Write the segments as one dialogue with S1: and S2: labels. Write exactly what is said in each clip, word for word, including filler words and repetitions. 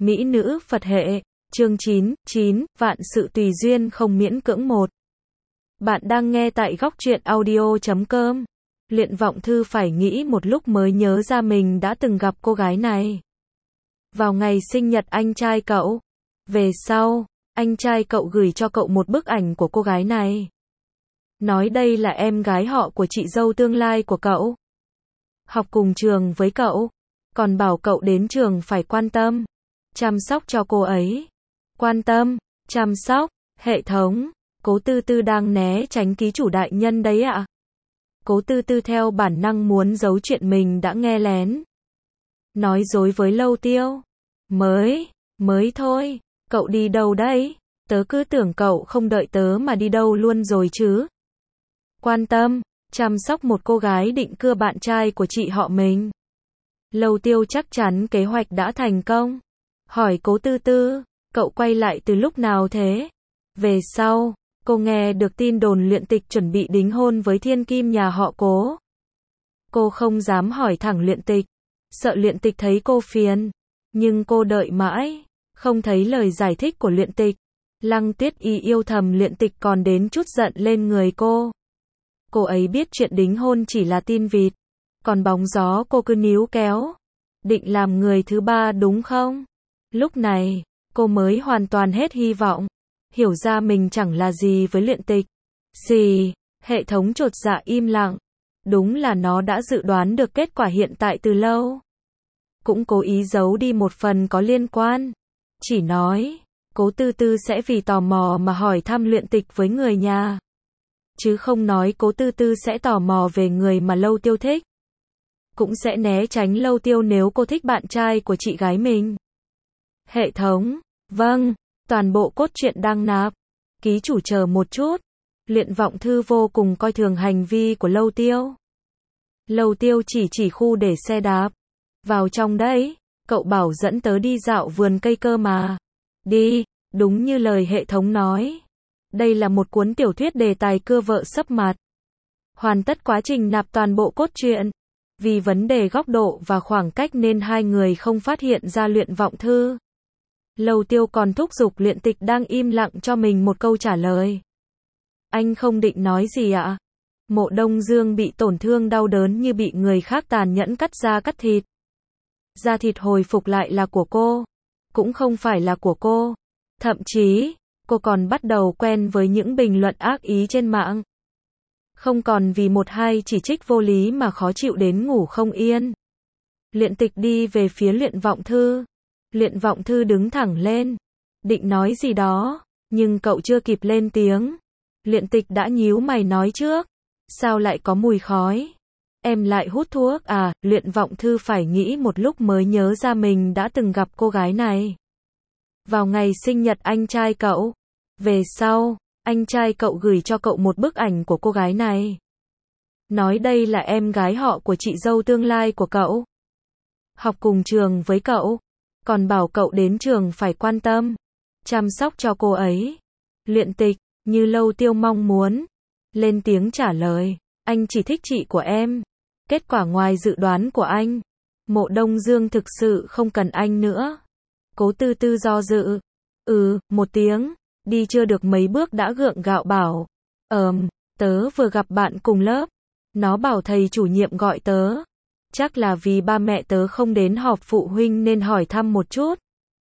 S1: Mỹ nữ Phật hệ, chương chín, chín, vạn sự tùy duyên không miễn cưỡng một. Bạn đang nghe tại góc truyện audio chấm com. Luyện Vọng Thư phải nghĩ một lúc mới nhớ ra mình đã từng gặp cô gái này. Vào ngày sinh nhật anh trai cậu. Về sau, anh trai cậu gửi cho cậu một bức ảnh của cô gái này. Nói đây là em gái họ của chị dâu tương lai của cậu. Học cùng trường với cậu. Còn bảo cậu đến trường phải quan tâm, chăm sóc cho cô ấy. Quan tâm, chăm sóc, hệ thống. Cố Tư Tư đang né tránh ký chủ đại nhân đấy ạ. Cố Tư Tư theo bản năng muốn giấu chuyện mình đã nghe lén. Nói dối với Lâu Tiêu. Mới, mới thôi, cậu đi đâu đấy? Tớ cứ tưởng cậu không đợi tớ mà đi đâu luôn rồi chứ. Quan tâm, chăm sóc một cô gái định cưa bạn trai của chị họ mình. Lâu Tiêu chắc chắn kế hoạch đã thành công. Hỏi Cố Tư Tư, cậu quay lại từ lúc nào thế? Về sau, cô nghe được tin đồn Luyện Tịch chuẩn bị đính hôn với thiên kim nhà họ Cố. Cô không dám hỏi thẳng Luyện Tịch, sợ Luyện Tịch thấy cô phiền. Nhưng cô đợi mãi, không thấy lời giải thích của Luyện Tịch. Lăng Tuyết Y yêu thầm Luyện Tịch còn đến chút giận lên người cô. Cô ấy biết chuyện đính hôn chỉ là tin vịt. Còn bóng gió cô cứ níu kéo. Định làm người thứ ba đúng không? Lúc này, cô mới hoàn toàn hết hy vọng. Hiểu ra mình chẳng là gì với Luyện Tịch. Xì, hệ thống chột dạ im lặng. Đúng là nó đã dự đoán được kết quả hiện tại từ lâu. Cũng cố ý giấu đi một phần có liên quan. Chỉ nói, Cố Tư Tư sẽ vì tò mò mà hỏi thăm Luyện Tịch với người nhà. Chứ không nói Cố Tư Tư sẽ tò mò về người mà Lâu Tiêu thích. Cũng sẽ né tránh Lâu Tiêu nếu cô thích bạn trai của chị gái mình. Hệ thống, vâng, toàn bộ cốt truyện đang nạp. Ký chủ chờ một chút. Luyện Vọng Thư vô cùng coi thường hành vi của Lâu Tiêu. Lâu Tiêu chỉ chỉ khu để xe đạp. Vào trong đấy, cậu bảo dẫn tớ đi dạo vườn cây cơ mà. Đi, đúng như lời hệ thống nói. Đây là một cuốn tiểu thuyết đề tài cưa vợ sấp mặt. Hoàn tất quá trình nạp toàn bộ cốt truyện. Vì vấn đề góc độ và khoảng cách nên hai người không phát hiện ra Luyện Vọng Thư. Lâu Tiêu còn thúc giục Luyện Tịch đang im lặng cho mình một câu trả lời. Anh không định nói gì ạ? Mộ Đông Dương bị tổn thương đau đớn như bị người khác tàn nhẫn cắt da cắt thịt. Da thịt hồi phục lại là của cô. Cũng không phải là của cô. Thậm chí, cô còn bắt đầu quen với những bình luận ác ý trên mạng. Không còn vì một hai chỉ trích vô lý mà khó chịu đến ngủ không yên. Luyện Tịch đi về phía Luyện Vọng Thư. Luyện Vọng Thư đứng thẳng lên. Định nói gì đó, nhưng cậu chưa kịp lên tiếng. Luyện Tịch đã nhíu mày nói trước. Sao lại có mùi khói? Em lại hút thuốc à? Luyện Vọng Thư phải nghĩ một lúc mới nhớ ra mình đã từng gặp cô gái này. Vào ngày sinh nhật anh trai cậu. Về sau, anh trai cậu gửi cho cậu một bức ảnh của cô gái này. Nói đây là em gái họ của chị dâu tương lai của cậu. Học cùng trường với cậu. Còn bảo cậu đến trường phải quan tâm, chăm sóc cho cô ấy. Luyện Tịch, như Lâu Tiêu mong muốn, lên tiếng trả lời. Anh chỉ thích chị của em. Kết quả ngoài dự đoán của anh. Mộ Đông Dương thực sự không cần anh nữa. Cố Tư Tư do dự. Ừ, một tiếng. Đi chưa được mấy bước đã gượng gạo bảo. Ờm, tớ vừa gặp bạn cùng lớp. Nó bảo thầy chủ nhiệm gọi tớ. Chắc là vì ba mẹ tớ không đến họp phụ huynh nên hỏi thăm một chút.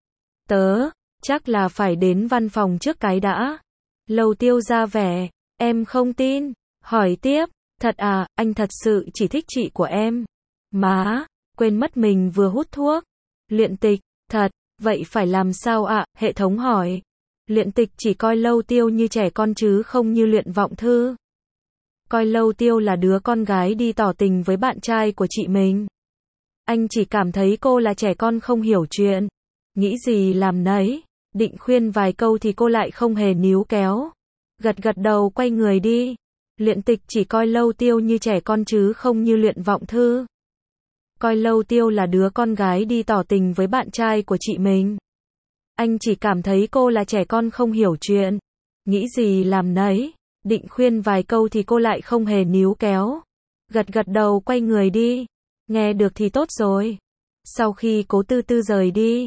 S1: Tớ, chắc là phải đến văn phòng trước cái đã. Lâu Tiêu ra vẻ. Em không tin. Hỏi tiếp. Thật à, anh thật sự chỉ thích chị của em. Má, quên mất mình vừa hút thuốc. Luyện Tịch, thật, vậy phải làm sao ạ? Hệ thống hỏi. Luyện Tịch chỉ coi Lâu Tiêu như trẻ con chứ không như Luyện Vọng Thư. Coi Lâu Tiêu là đứa con gái đi tỏ tình với bạn trai của chị mình. Anh chỉ cảm thấy cô là trẻ con không hiểu chuyện. Nghĩ gì làm nấy. Định khuyên vài câu thì cô lại không hề níu kéo. Gật gật đầu quay người đi. Luyện Tịch chỉ coi Lâu Tiêu như trẻ con chứ không như Luyện Vọng Thư. Coi Lâu Tiêu là đứa con gái đi tỏ tình với bạn trai của chị mình. Anh chỉ cảm thấy cô là trẻ con không hiểu chuyện. Nghĩ gì làm nấy. Định khuyên vài câu thì cô lại không hề níu kéo. Gật gật đầu quay người đi. Nghe được thì tốt rồi. Sau khi Cố Tư Tư rời đi,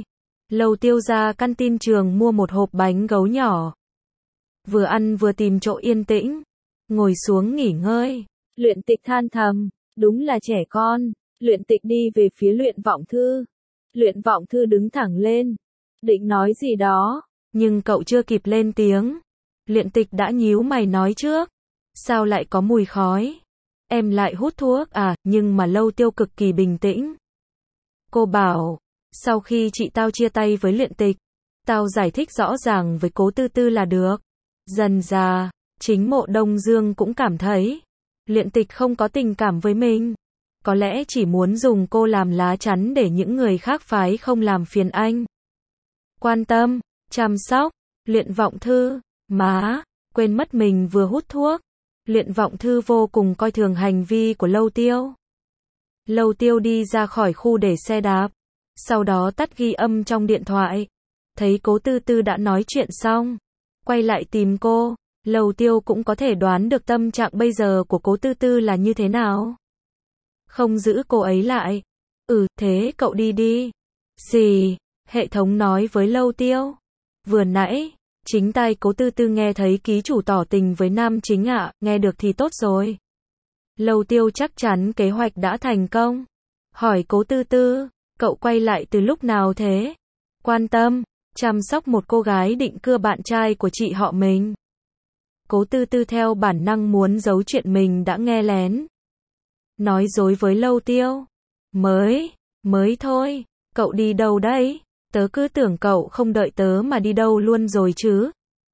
S1: Lâu Tiêu ra căn tin trường mua một hộp bánh gấu nhỏ. Vừa ăn vừa tìm chỗ yên tĩnh, ngồi xuống nghỉ ngơi.
S2: Luyện Tịch than thầm, đúng là trẻ con. Luyện Tịch đi về phía Luyện Vọng Thư. Luyện Vọng Thư đứng thẳng lên, định nói gì đó,
S1: nhưng cậu chưa kịp lên tiếng. Luyện Tịch đã nhíu mày nói trước. Sao lại có mùi khói? Em lại hút thuốc à? Nhưng mà Lâu Tiêu cực kỳ bình tĩnh. Cô bảo, sau khi chị tao chia tay với Luyện Tịch, tao giải thích rõ ràng với Cố Tư Tư là được. Dần dà, chính Mộ Đông Dương cũng cảm thấy Luyện Tịch không có tình cảm với mình. Có lẽ chỉ muốn dùng cô làm lá chắn để những người khác phái không làm phiền anh. Quan tâm, chăm sóc, Luyện Vọng Thư, má, quên mất mình vừa hút thuốc. Luyện Vọng Thư vô cùng coi thường hành vi của Lâu Tiêu. Lâu Tiêu đi ra khỏi khu để xe đạp, sau đó tắt ghi âm trong điện thoại. Thấy Cố Tư Tư đã nói chuyện xong, quay lại tìm cô. Lâu Tiêu cũng có thể đoán được tâm trạng bây giờ của Cố Tư Tư là như thế nào. Không giữ cô ấy lại. Ừ, thế cậu đi đi. Gì? Hệ thống nói với Lâu Tiêu. Vừa nãy, chính tai Cố Tư Tư nghe thấy ký chủ tỏ tình với nam chính ạ, à, nghe được thì tốt rồi. Lâu Tiêu chắc chắn kế hoạch đã thành công. Hỏi Cố Tư Tư, cậu quay lại từ lúc nào thế? Quan tâm, chăm sóc một cô gái định cưa bạn trai của chị họ mình. Cố Tư Tư theo bản năng muốn giấu chuyện mình đã nghe lén. Nói dối với Lâu Tiêu. Mới, mới thôi, cậu đi đâu đấy? Tớ cứ tưởng cậu không đợi tớ mà đi đâu luôn rồi chứ.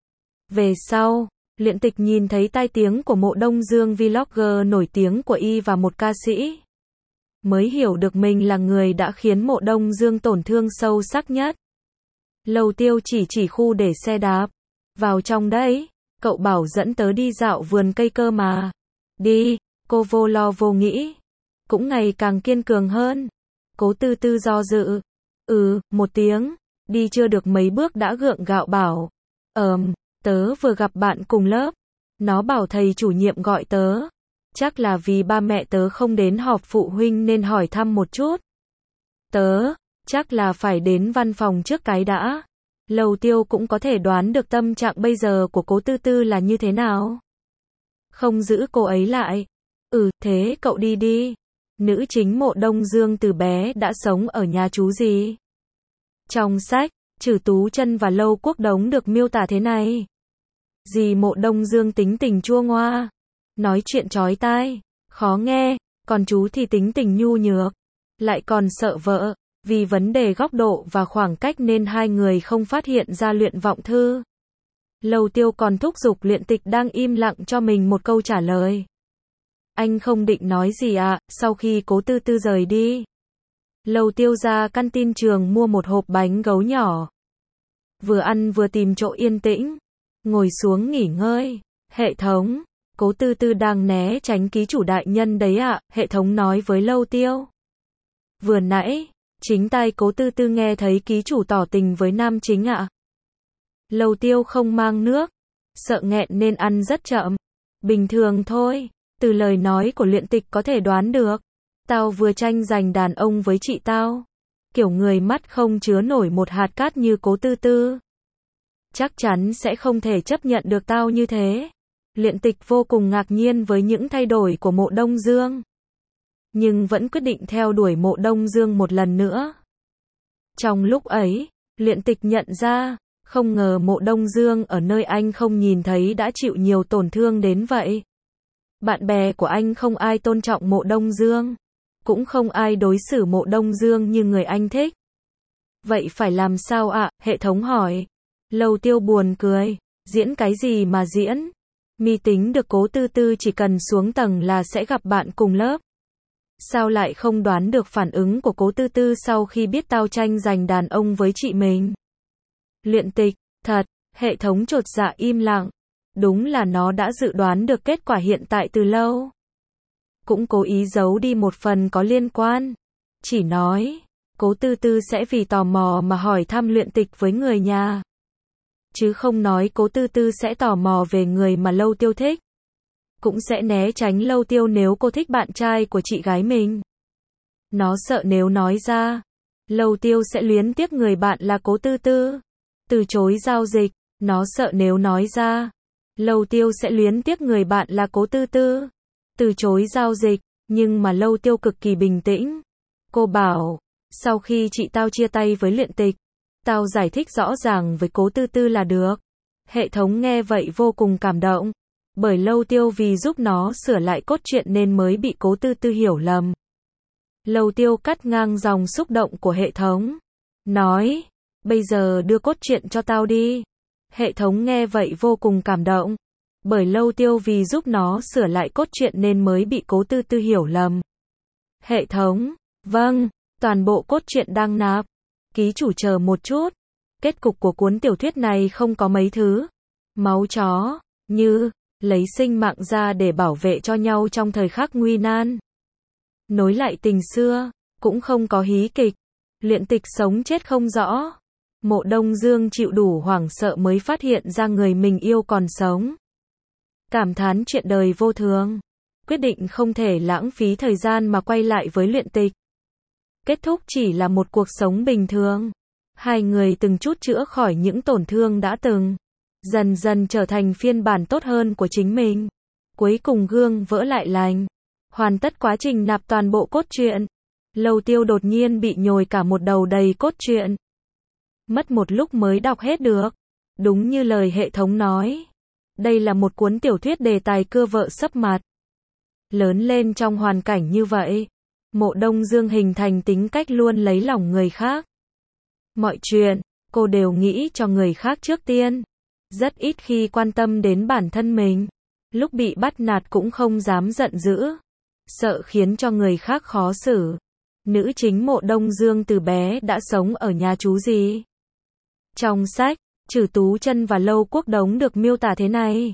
S1: Về sau, Luyện Tịch nhìn thấy tai tiếng của Mộ Đông Dương vlogger nổi tiếng của y và một ca sĩ. Mới hiểu được mình là người đã khiến Mộ Đông Dương tổn thương sâu sắc nhất. Lâu Tiêu chỉ chỉ khu để xe đạp. Vào trong đấy, cậu bảo dẫn tớ đi dạo vườn cây cơ mà. Đi, cô vô lo vô nghĩ. Cũng ngày càng kiên cường hơn. Cố Tư Tư do dự. Ừ, một tiếng. Đi chưa được mấy bước đã gượng gạo bảo. Ờm, tớ vừa gặp bạn cùng lớp. Nó bảo thầy chủ nhiệm gọi tớ. Chắc là vì ba mẹ tớ không đến họp phụ huynh nên hỏi thăm một chút. Tớ, chắc là phải đến văn phòng trước cái đã. Lâu Tiêu cũng có thể đoán được tâm trạng bây giờ của Cố Tư Tư là như thế nào. Không giữ cô ấy lại. Ừ, thế cậu đi đi. Nữ chính Mộ Đông Dương từ bé đã sống ở nhà chú gì. Trong sách, Trử Tú Chân và Lâu Quốc Đống được miêu tả thế này. Dì Mộ Đông Dương tính tình chua ngoa, nói chuyện chói tai, khó nghe, còn chú thì tính tình nhu nhược, lại còn sợ vợ. Vì vấn đề góc độ và khoảng cách nên hai người không phát hiện ra Luyện Vọng Thư. Lâu Tiêu còn thúc giục Luyện Tịch đang im lặng cho mình một câu trả lời. Anh không định nói gì ạ? À? Sau khi Cố Tư Tư rời đi, Lâu Tiêu ra căn tin trường mua một hộp bánh gấu nhỏ. Vừa ăn vừa tìm chỗ yên tĩnh, ngồi xuống nghỉ ngơi. Hệ thống, Cố Tư Tư đang né tránh ký chủ đại nhân đấy ạ, à? Hệ thống nói với Lâu Tiêu. Vừa nãy, chính tai Cố Tư Tư nghe thấy ký chủ tỏ tình với nam chính ạ. À? Lâu Tiêu không mang nước, sợ nghẹn nên ăn rất chậm. Bình thường thôi, từ lời nói của Luyện Tịch có thể đoán được. Tao vừa tranh giành đàn ông với chị tao. Kiểu người mắt không chứa nổi một hạt cát như Cố Tư Tư. Chắc chắn sẽ không thể chấp nhận được tao như thế. Luyện Tịch vô cùng ngạc nhiên với những thay đổi của Mộ Đông Dương. Nhưng vẫn quyết định theo đuổi Mộ Đông Dương một lần nữa. Trong lúc ấy, Luyện Tịch nhận ra, không ngờ Mộ Đông Dương ở nơi anh không nhìn thấy đã chịu nhiều tổn thương đến vậy. Bạn bè của anh không ai tôn trọng Mộ Đông Dương, cũng không ai đối xử Mộ Đông Dương như người anh thích. Vậy phải làm sao ạ? À? Hệ thống hỏi. Lâu Tiêu buồn cười, diễn cái gì mà diễn? Mi tính được Cố Tư Tư chỉ cần xuống tầng là sẽ gặp bạn cùng lớp. Sao lại không đoán được phản ứng của Cố Tư Tư sau khi biết tao tranh giành đàn ông với chị mình? Luyện Tịch, thật, hệ thống chột dạ im lặng. Đúng là nó đã dự đoán được kết quả hiện tại từ lâu. Cũng cố ý giấu đi một phần có liên quan. Chỉ nói, Cố Tư Tư sẽ vì tò mò mà hỏi thăm Luyện Tịch với người nhà. Chứ không nói Cố Tư Tư sẽ tò mò về người mà Lâu Tiêu thích. Cũng sẽ né tránh Lâu Tiêu nếu cô thích bạn trai của chị gái mình. Nó sợ nếu nói ra, Lâu Tiêu sẽ luyến tiếc người bạn là Cố Tư Tư. Từ chối giao dịch, nó sợ nếu nói ra. Lâu Tiêu sẽ luyến tiếc người bạn là Cố Tư Tư. Từ chối giao dịch, nhưng mà Lâu Tiêu cực kỳ bình tĩnh. Cô bảo, sau khi chị tao chia tay với Luyện Tịch, tao giải thích rõ ràng với Cố Tư Tư là được. Hệ thống nghe vậy vô cùng cảm động. Bởi Lâu Tiêu vì giúp nó sửa lại cốt truyện nên mới bị Cố Tư Tư hiểu lầm. Lâu Tiêu cắt ngang dòng xúc động của hệ thống. Nói, bây giờ đưa cốt truyện cho tao đi. Hệ thống nghe vậy vô cùng cảm động. Bởi Lâu Tiêu vì giúp nó sửa lại cốt truyện nên mới bị Cố Tư Tư hiểu lầm. Hệ thống, vâng, toàn bộ cốt truyện đang nạp. Ký chủ chờ một chút. Kết cục của cuốn tiểu thuyết này không có mấy thứ. Máu chó, như, lấy sinh mạng ra để bảo vệ cho nhau trong thời khắc nguy nan. Nối lại tình xưa, cũng không có hí kịch. Luyện Tịch sống chết không rõ. Mộ Đông Dương chịu đủ hoảng sợ mới phát hiện ra người mình yêu còn sống. Cảm thán chuyện đời vô thường. Quyết định không thể lãng phí thời gian mà quay lại với Luyện Tịch. Kết thúc chỉ là một cuộc sống bình thường. Hai người từng chút chữa khỏi những tổn thương đã từng. Dần dần trở thành phiên bản tốt hơn của chính mình. Cuối cùng gương vỡ lại lành. Hoàn tất quá trình nạp toàn bộ cốt truyện. Lâu Tiêu đột nhiên bị nhồi cả một đầu đầy cốt truyện. Mất một lúc mới đọc hết được. Đúng như lời hệ thống nói. Đây là một cuốn tiểu thuyết đề tài cưa vợ sấp mặt. Lớn lên trong hoàn cảnh như vậy. Mộ Đông Dương hình thành tính cách luôn lấy lòng người khác. Mọi chuyện, cô đều nghĩ cho người khác trước tiên. Rất ít khi quan tâm đến bản thân mình. Lúc bị bắt nạt cũng không dám giận dữ. Sợ khiến cho người khác khó xử. Nữ chính Mộ Đông Dương từ bé đã sống ở nhà chú gì. Trong sách, Trử Tú Chân và Lâu Quốc Đống được miêu tả thế này.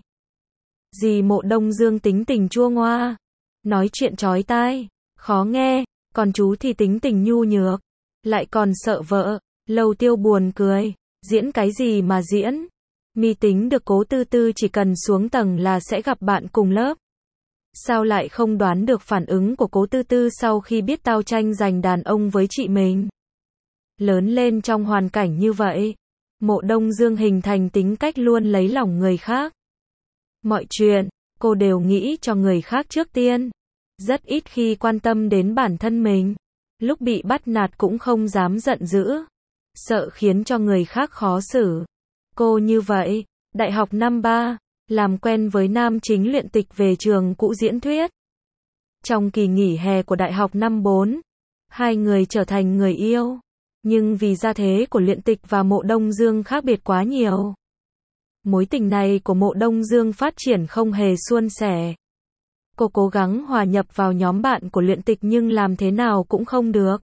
S1: Dì Mộ Đông Dương tính tình chua ngoa. Nói chuyện chói tai, khó nghe. Còn chú thì tính tình nhu nhược. Lại còn sợ vợ. Lâu Tiêu buồn cười. Diễn cái gì mà diễn. Mi tính được Cố Tư Tư chỉ cần xuống tầng là sẽ gặp bạn cùng lớp. Sao lại không đoán được phản ứng của Cố Tư Tư sau khi biết tao tranh giành đàn ông với chị mình. Lớn lên trong hoàn cảnh như vậy. Mộ Đông Dương hình thành tính cách luôn lấy lòng người khác. Mọi chuyện, cô đều nghĩ cho người khác trước tiên. Rất ít khi quan tâm đến bản thân mình. Lúc bị bắt nạt cũng không dám giận dữ. Sợ khiến cho người khác khó xử. Cô như vậy, đại học năm ba, làm quen với nam chính Luyện Tịch về trường cũ diễn thuyết. Trong kỳ nghỉ hè của đại học năm bốn, hai người trở thành người yêu. Nhưng vì gia thế của Luyện Tịch và Mộ Đông Dương khác biệt quá nhiều. Mối tình này của Mộ Đông Dương phát triển không hề suôn sẻ. Cô cố gắng hòa nhập vào nhóm bạn của Luyện Tịch nhưng làm thế nào cũng không được.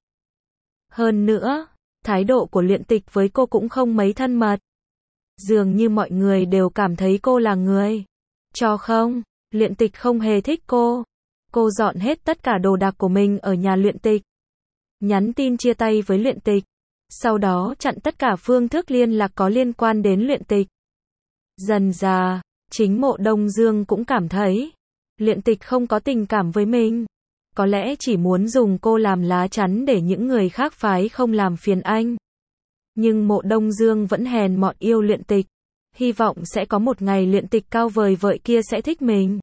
S1: Hơn nữa, thái độ của Luyện Tịch với cô cũng không mấy thân mật. Dường như mọi người đều cảm thấy cô là người cho không. Luyện Tịch không hề thích cô. Cô dọn hết tất cả đồ đạc của mình ở nhà Luyện Tịch. Nhắn tin chia tay với Luyện Tịch. Sau đó chặn tất cả phương thức liên lạc có liên quan đến Luyện Tịch. Dần dà, chính Mộ Đông Dương cũng cảm thấy Luyện Tịch không có tình cảm với mình. Có lẽ chỉ muốn dùng cô làm lá chắn để những người khác phái không làm phiền anh. Nhưng Mộ Đông Dương vẫn hèn mọn yêu Luyện Tịch. Hy vọng sẽ có một ngày Luyện Tịch cao vời vợi kia sẽ thích mình.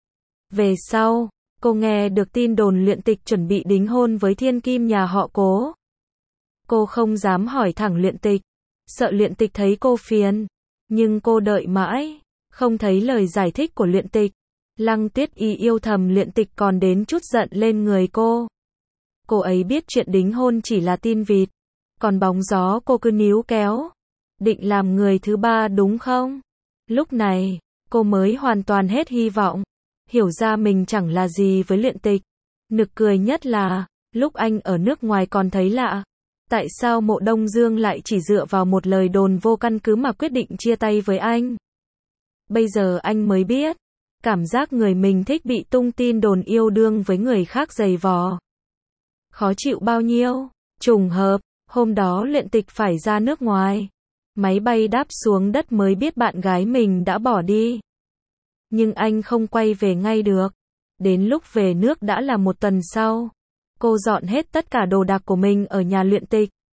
S1: Về sau, cô nghe được tin đồn Luyện Tịch chuẩn bị đính hôn với thiên kim nhà họ Cố. Cô không dám hỏi thẳng Luyện Tịch. Sợ Luyện Tịch thấy cô phiền. Nhưng cô đợi mãi. Không thấy lời giải thích của Luyện Tịch. Lăng Tuyết Y yêu thầm Luyện Tịch còn đến chút giận lên người cô. Cô ấy biết chuyện đính hôn chỉ là tin vịt. Còn bóng gió cô cứ níu kéo. Định làm người thứ ba đúng không? Lúc này, cô mới hoàn toàn hết hy vọng. Hiểu ra mình chẳng là gì với Luyện Tịch. Nực cười nhất là, lúc anh ở nước ngoài còn thấy lạ. Tại sao Mộ Đông Dương lại chỉ dựa vào một lời đồn vô căn cứ mà quyết định chia tay với anh? Bây giờ anh mới biết. Cảm giác người mình thích bị tung tin đồn yêu đương với người khác giày vò. Khó chịu bao nhiêu? Trùng hợp, hôm đó Luyện Tịch phải ra nước ngoài. Máy bay đáp xuống đất mới biết bạn gái mình đã bỏ đi. Nhưng anh không quay về ngay được. Đến lúc về nước đã là một tuần sau. Cô dọn hết tất cả đồ đạc của mình ở nhà Luyện Tịch.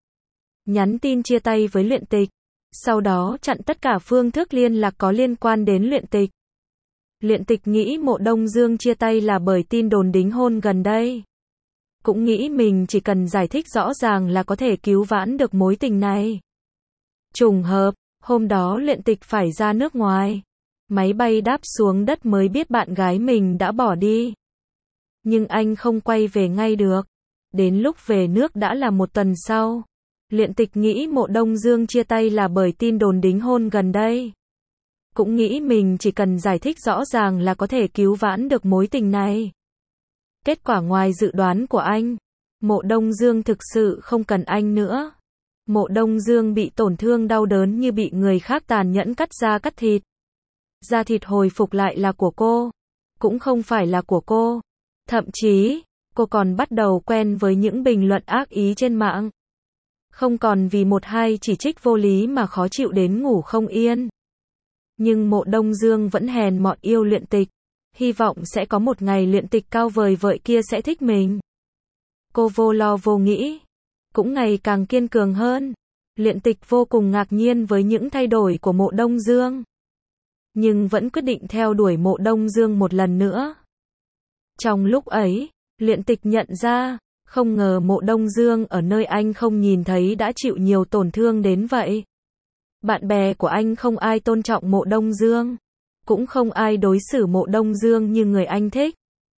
S1: nhắn tin chia tay với Luyện Tịch. Sau đó chặn tất cả phương thức liên lạc có liên quan đến Luyện Tịch. Luyện Tịch nghĩ Mộ Đông Dương chia tay là bởi tin đồn đính hôn gần đây. Cũng nghĩ mình chỉ cần giải thích rõ ràng là có thể cứu vãn được mối tình này. Trùng hợp, hôm đó Luyện Tịch phải ra nước ngoài. Máy bay đáp xuống đất mới biết bạn gái mình đã bỏ đi. Nhưng anh không quay về ngay được. Đến lúc về nước đã là một tuần sau. Luyện Tịch nghĩ Mộ Đông Dương chia tay là bởi tin đồn đính hôn gần đây. Cũng nghĩ mình chỉ cần giải thích rõ ràng là có thể cứu vãn được mối tình này. Kết quả ngoài dự đoán của anh, Mộ Đông Dương thực sự không cần anh nữa. Mộ Đông Dương bị tổn thương đau đớn như bị người khác tàn nhẫn cắt da cắt thịt. Da thịt hồi phục lại là của cô, cũng không phải là của cô. Thậm chí, cô còn bắt đầu quen với những bình luận ác ý trên mạng. Không còn vì một hai chỉ trích vô lý mà khó chịu đến ngủ không yên. Nhưng Mộ Đông Dương vẫn hèn mọn yêu Luyện Tịch. Hy vọng sẽ có một ngày Luyện Tịch cao vời vợi kia sẽ thích mình. Cô vô lo vô nghĩ, cũng ngày càng kiên cường hơn. Luyện Tịch vô cùng ngạc nhiên với những thay đổi của Mộ Đông Dương. Nhưng vẫn quyết định theo đuổi Mộ Đông Dương một lần nữa. Trong lúc ấy, Luyện Tịch nhận ra, không ngờ Mộ Đông Dương ở nơi anh không nhìn thấy đã chịu nhiều tổn thương đến vậy. Bạn bè của anh không ai tôn trọng Mộ Đông Dương. Cũng không ai đối xử Mộ Đông Dương như người anh thích.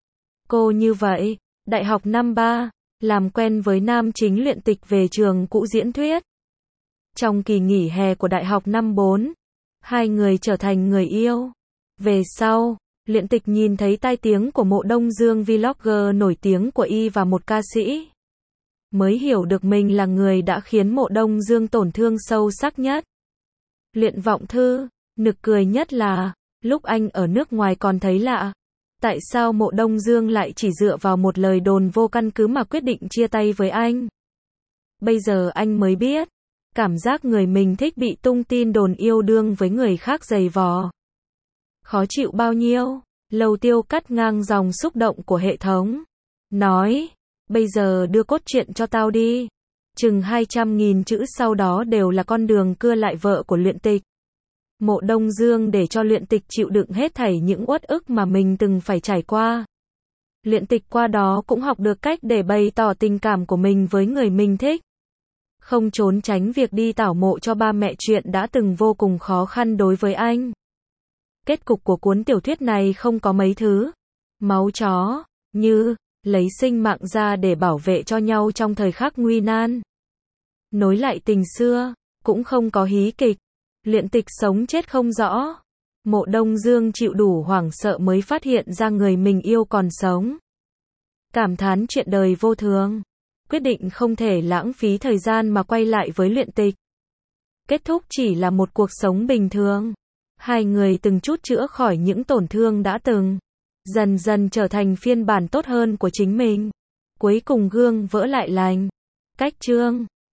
S1: Cô như vậy, đại học năm ba, làm quen với nam chính Luyện Tịch về trường cũ diễn thuyết. Trong kỳ nghỉ hè của đại học năm bốn, hai người trở thành người yêu. Về sau, Luyện Tịch nhìn thấy tai tiếng của Mộ Đông Dương vlogger nổi tiếng của y và một ca sĩ. Mới hiểu được mình là người đã khiến Mộ Đông Dương tổn thương sâu sắc nhất. Luyện Vọng Thư, nực cười nhất là, lúc anh ở nước ngoài còn thấy lạ. Tại sao Mộ Đông Dương lại chỉ dựa vào một lời đồn vô căn cứ mà quyết định chia tay với anh? Bây giờ anh mới biết, cảm giác người mình thích bị tung tin đồn yêu đương với người khác giày vò. Khó chịu bao nhiêu? Lầu Tiêu cắt ngang dòng xúc động của hệ thống. Nói, bây giờ đưa cốt truyện cho tao đi. Chừng hai trăm nghìn chữ sau đó đều là con đường cưa lại vợ của Luyện Tịch. Mộ Đông Dương để cho Luyện Tịch chịu đựng hết thảy những uất ức mà mình từng phải trải qua. Luyện Tịch qua đó cũng học được cách để bày tỏ tình cảm của mình với người mình thích. Không trốn tránh việc đi tảo mộ cho ba mẹ chuyện đã từng vô cùng khó khăn đối với anh. Kết cục của cuốn tiểu thuyết này không có mấy thứ máu chó, như lấy sinh mạng ra để bảo vệ cho nhau trong thời khắc nguy nan. Nối lại tình xưa, cũng không có hí kịch. Luyện Tịch sống chết không rõ. Mộ Đông Dương chịu đủ hoảng sợ mới phát hiện ra người mình yêu còn sống. Cảm thán chuyện đời vô thường. Quyết định không thể lãng phí thời gian mà quay lại với Luyện Tịch. Kết thúc chỉ là một cuộc sống bình thường. Hai người từng chút chữa khỏi những tổn thương đã từng. Dần dần trở thành phiên bản tốt hơn của chính mình. Cuối cùng gương vỡ lại lành. Cách chương